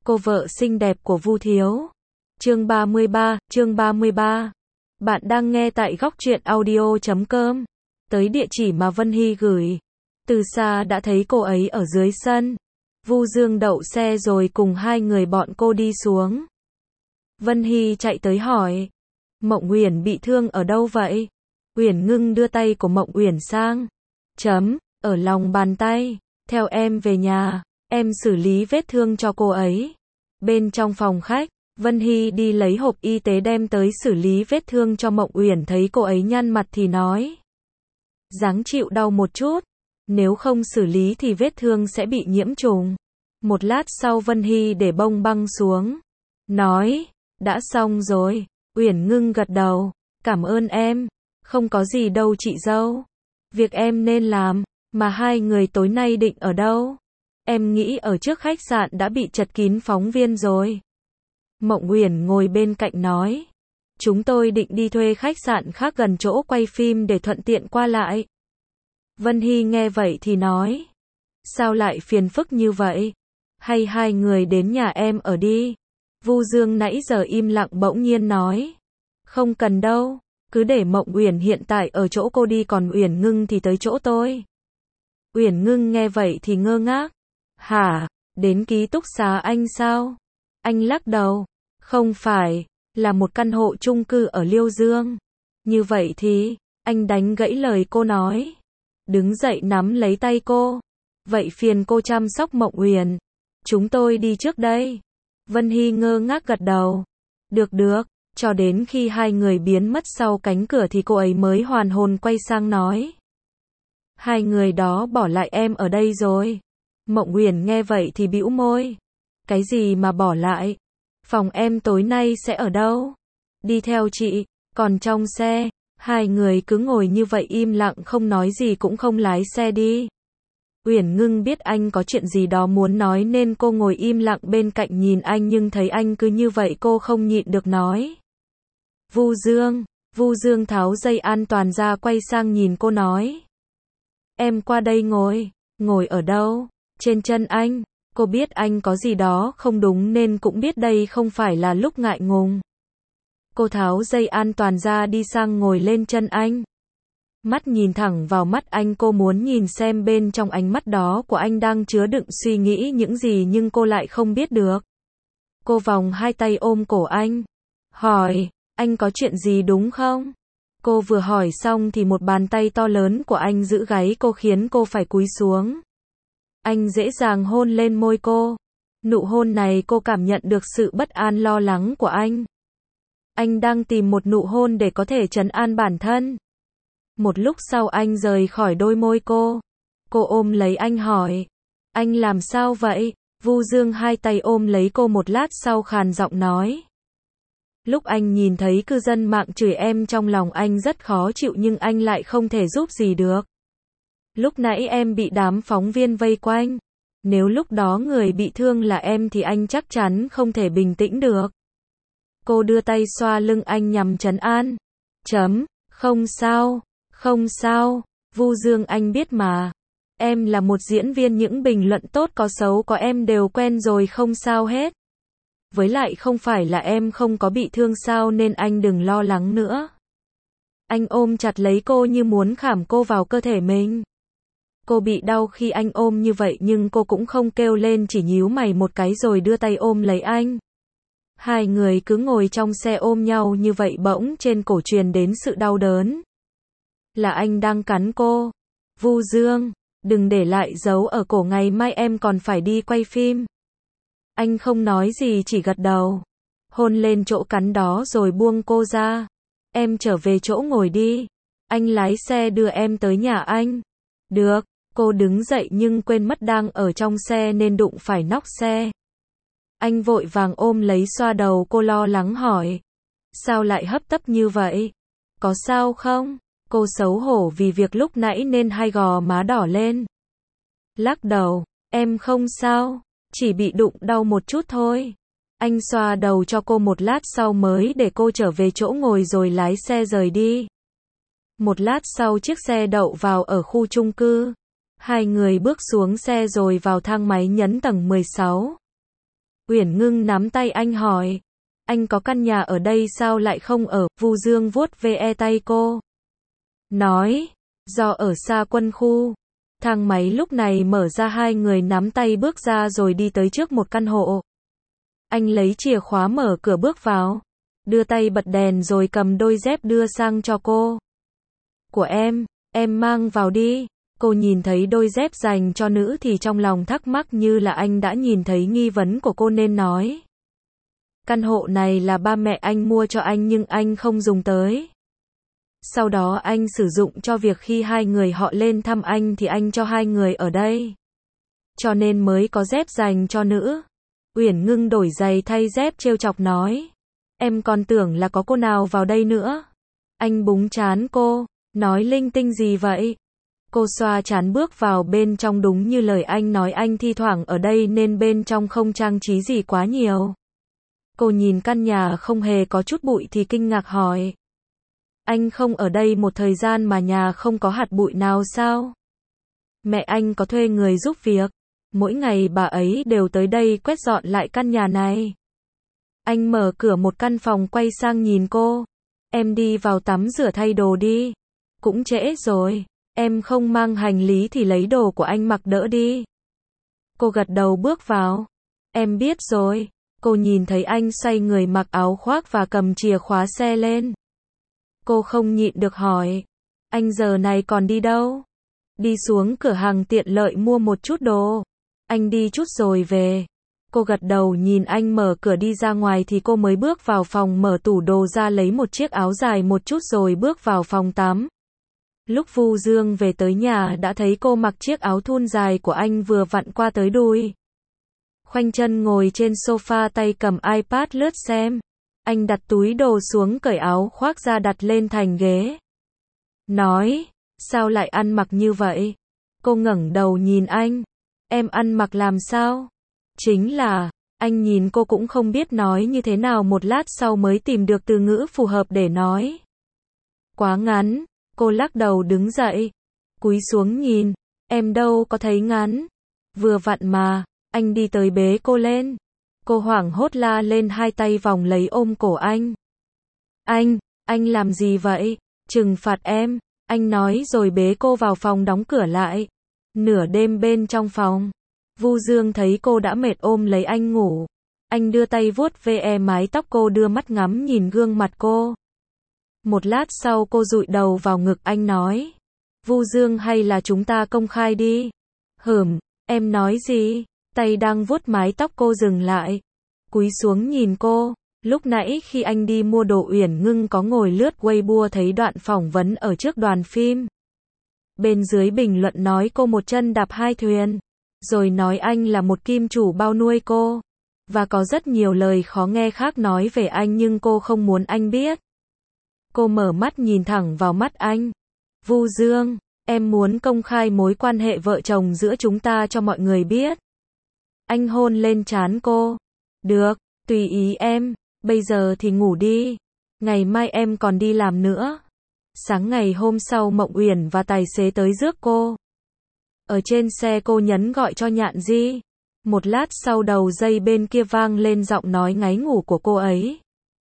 cô vợ xinh đẹp của Vu Thiếu. Chương 33. Bạn đang nghe tại góc truyện audio.com. Tới địa chỉ mà Vân Hy gửi. Từ xa đã thấy cô ấy ở dưới sân. Vu Dương đậu xe rồi cùng hai người bọn cô đi xuống. Vân Hy chạy tới hỏi. Mộng Uyển bị thương ở đâu vậy? Uyển Ngưng đưa tay của Mộng Uyển sang. Ở lòng bàn tay. Theo em về nhà, em xử lý vết thương cho cô ấy. Bên trong phòng khách, Vân Hy đi lấy hộp y tế đem tới xử lý vết thương cho Mộng Uyển, thấy cô ấy nhăn mặt thì nói. Ráng chịu đau một chút, nếu không xử lý thì vết thương sẽ bị nhiễm trùng. Một lát sau Vân Hy để bông băng xuống. Nói, đã xong rồi. Uyển Ngưng gật đầu, cảm ơn em. Không có gì đâu chị dâu. Việc em nên làm, mà hai người tối nay định ở đâu? Em nghĩ ở trước khách sạn đã bị chật kín phóng viên rồi. Mộng Uyển ngồi bên cạnh nói. Chúng tôi định đi thuê khách sạn khác gần chỗ quay phim để thuận tiện qua lại. Vân Hy nghe vậy thì nói. Sao lại phiền phức như vậy? Hay hai người đến nhà em ở đi? Vu Dương nãy giờ im lặng bỗng nhiên nói. Không cần đâu, cứ để Mộng Uyển hiện tại ở chỗ cô đi, còn Uyển Ngưng thì tới chỗ tôi. Uyển Ngưng nghe vậy thì ngơ ngác. Hả, đến ký túc xá anh sao? Anh lắc đầu. Không phải, là một căn hộ chung cư ở Liêu Dương. Như vậy thì, anh đánh gãy lời cô nói. Đứng dậy nắm lấy tay cô. Vậy phiền cô chăm sóc Mộng Uyển. Chúng tôi đi trước đây. Vân Hy ngơ ngác gật đầu. Được, cho đến khi hai người biến mất sau cánh cửa thì cô ấy mới hoàn hồn quay sang nói. Hai người đó bỏ lại em ở đây rồi. Mộng Uyển nghe vậy thì bĩu môi. Cái gì mà bỏ lại? Phòng em tối nay sẽ ở đâu? Đi theo chị. Còn trong xe, hai người cứ ngồi như vậy im lặng không nói gì cũng không lái xe đi. Uyển Ngưng biết anh có chuyện gì đó muốn nói nên cô ngồi im lặng bên cạnh nhìn anh, nhưng thấy anh cứ như vậy cô không nhịn được nói. Vu Dương tháo dây an toàn ra quay sang nhìn cô nói. Em qua đây ngồi. Ngồi ở đâu? Trên chân anh. Cô biết anh có gì đó không đúng nên cũng biết đây không phải là lúc ngại ngùng. Cô tháo dây an toàn ra đi sang ngồi lên chân anh. Mắt nhìn thẳng vào mắt anh, cô muốn nhìn xem bên trong ánh mắt đó của anh đang chứa đựng suy nghĩ những gì nhưng cô lại không biết được. Cô vòng hai tay ôm cổ anh. Hỏi, anh có chuyện gì đúng không? Cô vừa hỏi xong thì một bàn tay to lớn của anh giữ gáy cô khiến cô phải cúi xuống. Anh dễ dàng hôn lên môi cô. Nụ hôn này cô cảm nhận được sự bất an lo lắng của anh. Anh đang tìm một nụ hôn để có thể trấn an bản thân. Một lúc sau anh rời khỏi đôi môi cô. Cô ôm lấy anh hỏi. Anh làm sao vậy? Vu Dương hai tay ôm lấy cô một lát sau khàn giọng nói. Lúc anh nhìn thấy cư dân mạng chửi em trong lòng anh rất khó chịu nhưng anh lại không thể giúp gì được. Lúc nãy em bị đám phóng viên vây quanh. Nếu lúc đó người bị thương là em thì anh chắc chắn không thể bình tĩnh được. Cô đưa tay xoa lưng anh nhằm trấn an. Không sao, Vu Dương anh biết mà. Em là một diễn viên, những bình luận tốt có xấu có em đều quen rồi, không sao hết. Với lại không phải là em không có bị thương sao, nên anh đừng lo lắng nữa. Anh ôm chặt lấy cô như muốn khảm cô vào cơ thể mình. Cô bị đau khi anh ôm như vậy nhưng cô cũng không kêu lên, chỉ nhíu mày một cái rồi đưa tay ôm lấy anh. Hai người cứ ngồi trong xe ôm nhau như vậy, bỗng trên cổ truyền đến sự đau đớn. Là anh đang cắn cô. Vu Dương, đừng để lại dấu ở cổ, ngày mai em còn phải đi quay phim. Anh không nói gì, chỉ gật đầu. Hôn lên chỗ cắn đó rồi buông cô ra. Em trở về chỗ ngồi đi. Anh lái xe đưa em tới nhà anh. Được, cô đứng dậy nhưng quên mất đang ở trong xe nên đụng phải nóc xe. Anh vội vàng ôm lấy xoa đầu cô, lo lắng hỏi. Sao lại hấp tấp như vậy? Có sao không? Cô xấu hổ vì việc lúc nãy nên hai gò má đỏ lên. Lắc đầu, em không sao, chỉ bị đụng đau một chút thôi. Anh xoa đầu cho cô một lát sau mới để cô trở về chỗ ngồi rồi lái xe rời đi. Một lát sau chiếc xe đậu vào ở khu chung cư. Hai người bước xuống xe rồi vào thang máy nhấn tầng 16. Uyển Ngưng nắm tay anh hỏi. Anh có căn nhà ở đây sao lại không ở? Vu Dương vuốt ve tay cô. Nói, do ở xa quân khu. Thang máy lúc này mở ra, hai người nắm tay bước ra rồi đi tới trước một căn hộ. Anh lấy chìa khóa mở cửa bước vào. Đưa tay bật đèn rồi cầm đôi dép đưa sang cho cô. Của em mang vào đi. Cô nhìn thấy đôi dép dành cho nữ thì trong lòng thắc mắc như là anh đã nhìn thấy nghi vấn của cô nên nói. Căn hộ này là ba mẹ anh mua cho anh nhưng anh không dùng tới. Sau đó anh sử dụng cho việc khi hai người họ lên thăm anh thì anh cho hai người ở đây. Cho nên mới có dép dành cho nữ. Uyển Ngưng đổi giày thay dép trêu chọc nói. Em còn tưởng là có cô nào vào đây nữa. Anh búng trán cô, nói linh tinh gì vậy? Cô xoa trán bước vào bên trong, đúng như lời anh nói, anh thi thoảng ở đây nên bên trong không trang trí gì quá nhiều. Cô nhìn căn nhà không hề có chút bụi thì kinh ngạc hỏi. Anh không ở đây một thời gian mà nhà không có hạt bụi nào sao? Mẹ anh có thuê người giúp việc. Mỗi ngày bà ấy đều tới đây quét dọn lại căn nhà này. Anh mở cửa một căn phòng quay sang nhìn cô. Em đi vào tắm rửa thay đồ đi. Cũng trễ rồi. Em không mang hành lý thì lấy đồ của anh mặc đỡ đi. Cô gật đầu bước vào. Em biết rồi. Cô nhìn thấy anh xoay người mặc áo khoác và cầm chìa khóa xe lên. Cô không nhịn được hỏi. Anh giờ này còn đi đâu? Đi xuống cửa hàng tiện lợi mua một chút đồ. Anh đi chút rồi về. Cô gật đầu nhìn anh mở cửa đi ra ngoài thì cô mới bước vào phòng, mở tủ đồ ra lấy một chiếc áo dài một chút rồi bước vào phòng tắm. Lúc Vu Dương về tới nhà đã thấy cô mặc chiếc áo thun dài của anh vừa vặn qua tới đùi. Khoanh chân ngồi trên sofa, tay cầm iPad lướt xem. Anh đặt túi đồ xuống, cởi áo khoác ra đặt lên thành ghế. Nói, sao lại ăn mặc như vậy? Cô ngẩng đầu nhìn anh. Em ăn mặc làm sao? Chính là, anh nhìn cô cũng không biết nói như thế nào, một lát sau mới tìm được từ ngữ phù hợp để nói. Quá ngắn. Cô lắc đầu đứng dậy. Cúi xuống nhìn. Em đâu có thấy ngắn. Vừa vặn mà. Anh đi tới bế cô lên. Cô hoảng hốt la lên, hai tay vòng lấy ôm cổ anh. Anh làm gì vậy? Trừng phạt em. Anh nói rồi bế cô vào phòng đóng cửa lại. Nửa đêm bên trong phòng. Vu Dương thấy cô đã mệt ôm lấy anh ngủ. Anh đưa tay vuốt ve mái tóc cô, đưa mắt ngắm nhìn gương mặt cô. Một lát sau cô dụi đầu vào ngực anh nói. Vu Dương, hay là chúng ta công khai đi? Em nói gì? Tay đang vuốt mái tóc cô dừng lại. Cúi xuống nhìn cô. Lúc nãy khi anh đi mua đồ, Uyển Ngưng có ngồi lướt Weibo thấy đoạn phỏng vấn ở trước đoàn phim. Bên dưới bình luận nói cô một chân đạp hai thuyền. Rồi nói anh là một kim chủ bao nuôi cô. Và có rất nhiều lời khó nghe khác nói về anh nhưng cô không muốn anh biết. Cô mở mắt nhìn thẳng vào mắt anh. Vu Dương, em muốn công khai mối quan hệ vợ chồng giữa chúng ta cho mọi người biết. Anh hôn lên trán cô. Được, tùy ý em, bây giờ thì ngủ đi. Ngày mai em còn đi làm nữa. Sáng ngày hôm sau Mộng Uyển và tài xế tới rước cô. Ở trên xe cô nhấn gọi cho Nhạn Di. Một lát sau đầu dây bên kia vang lên giọng nói ngáy ngủ của cô ấy.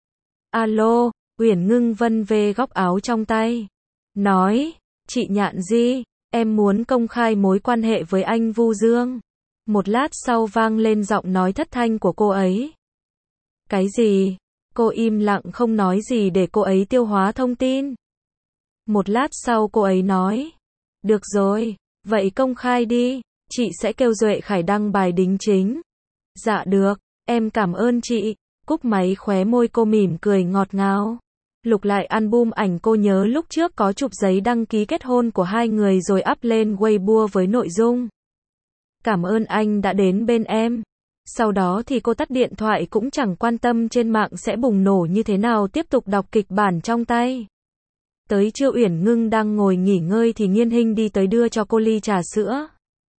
Alo, Uyển Ngưng vân về góc áo trong tay. Nói, chị Nhạn Di, em muốn công khai mối quan hệ với anh Vu Dương. Một lát sau vang lên giọng nói thất thanh của cô ấy. Cái gì? Cô im lặng không nói gì để cô ấy tiêu hóa thông tin. Một lát sau cô ấy nói. Được rồi, vậy công khai đi, chị sẽ kêu Duệ Khải đăng bài đính chính. Dạ được, em cảm ơn chị. Cúp máy, khóe môi cô mỉm cười ngọt ngào. Lục lại album ảnh cô nhớ lúc trước có chụp giấy đăng ký kết hôn của hai người rồi up lên Weibo với nội dung. Cảm ơn anh đã đến bên em. Sau đó thì cô tắt điện thoại, cũng chẳng quan tâm trên mạng sẽ bùng nổ như thế nào, tiếp tục đọc kịch bản trong tay. Tới trưa Uyển Ngưng đang ngồi nghỉ ngơi thì Nghiên Hinh đi tới đưa cho cô ly trà sữa.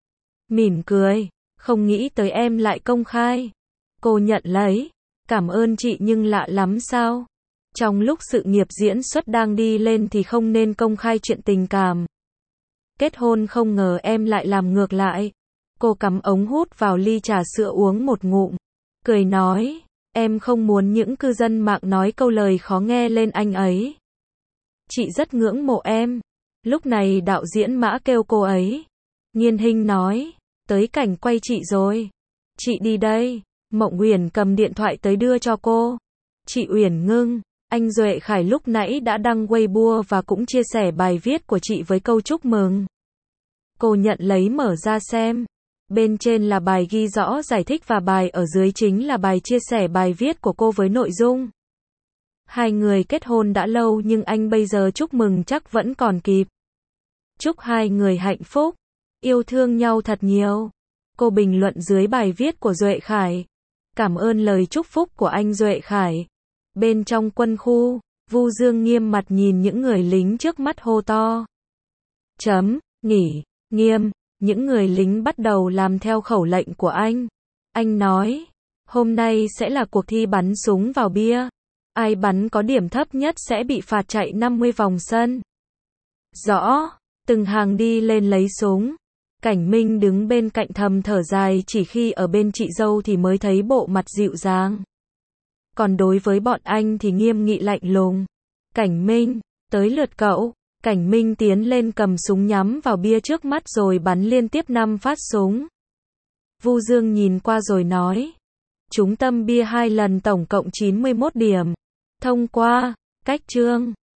Mỉm cười, không nghĩ tới em lại công khai. Cô nhận lấy. Cảm ơn chị nhưng lạ lắm sao? Trong lúc sự nghiệp diễn xuất đang đi lên thì không nên công khai chuyện tình cảm. Kết hôn không ngờ em lại làm ngược lại. Cô cắm ống hút vào ly trà sữa uống một ngụm. cười nói, em không muốn những cư dân mạng nói câu lời khó nghe lên anh ấy. Chị rất ngưỡng mộ em. Lúc này đạo diễn Mã kêu cô ấy. Nhiên Hinh nói, tới cảnh quay chị rồi. Chị đi đây. Mộng Uyển cầm điện thoại tới đưa cho cô. Chị Uyển Ngưng, anh Duệ Khải lúc nãy đã đăng Weibo và cũng chia sẻ bài viết của chị với câu chúc mừng. Cô nhận lấy mở ra xem. Bên trên là bài ghi rõ giải thích và bài ở dưới chính là bài chia sẻ bài viết của cô với nội dung. Hai người kết hôn đã lâu nhưng anh bây giờ chúc mừng chắc vẫn còn kịp. Chúc hai người hạnh phúc, yêu thương nhau thật nhiều. Cô bình luận dưới bài viết của Duệ Khải. Cảm ơn lời chúc phúc của anh Duệ Khải. Bên trong quân khu, Vu Dương nghiêm mặt nhìn những người lính trước mắt hô to. Nghỉ, nghiêm, những người lính bắt đầu làm theo khẩu lệnh của anh. Anh nói, hôm nay sẽ là cuộc thi bắn súng vào bia. Ai bắn có điểm thấp nhất sẽ bị phạt chạy 50 vòng sân. Rõ, từng hàng đi lên lấy súng. Cảnh Minh đứng bên cạnh thầm thở dài, chỉ khi ở bên chị dâu thì mới thấy bộ mặt dịu dàng. Còn đối với bọn anh thì nghiêm nghị lạnh lùng. Cảnh Minh, tới lượt cậu. Cảnh Minh tiến lên cầm súng nhắm vào bia trước mắt rồi bắn liên tiếp 5 phát súng. Vu Dương nhìn qua rồi nói. Trúng tâm bia 2 lần tổng cộng 91 điểm. Thông qua, cách chương.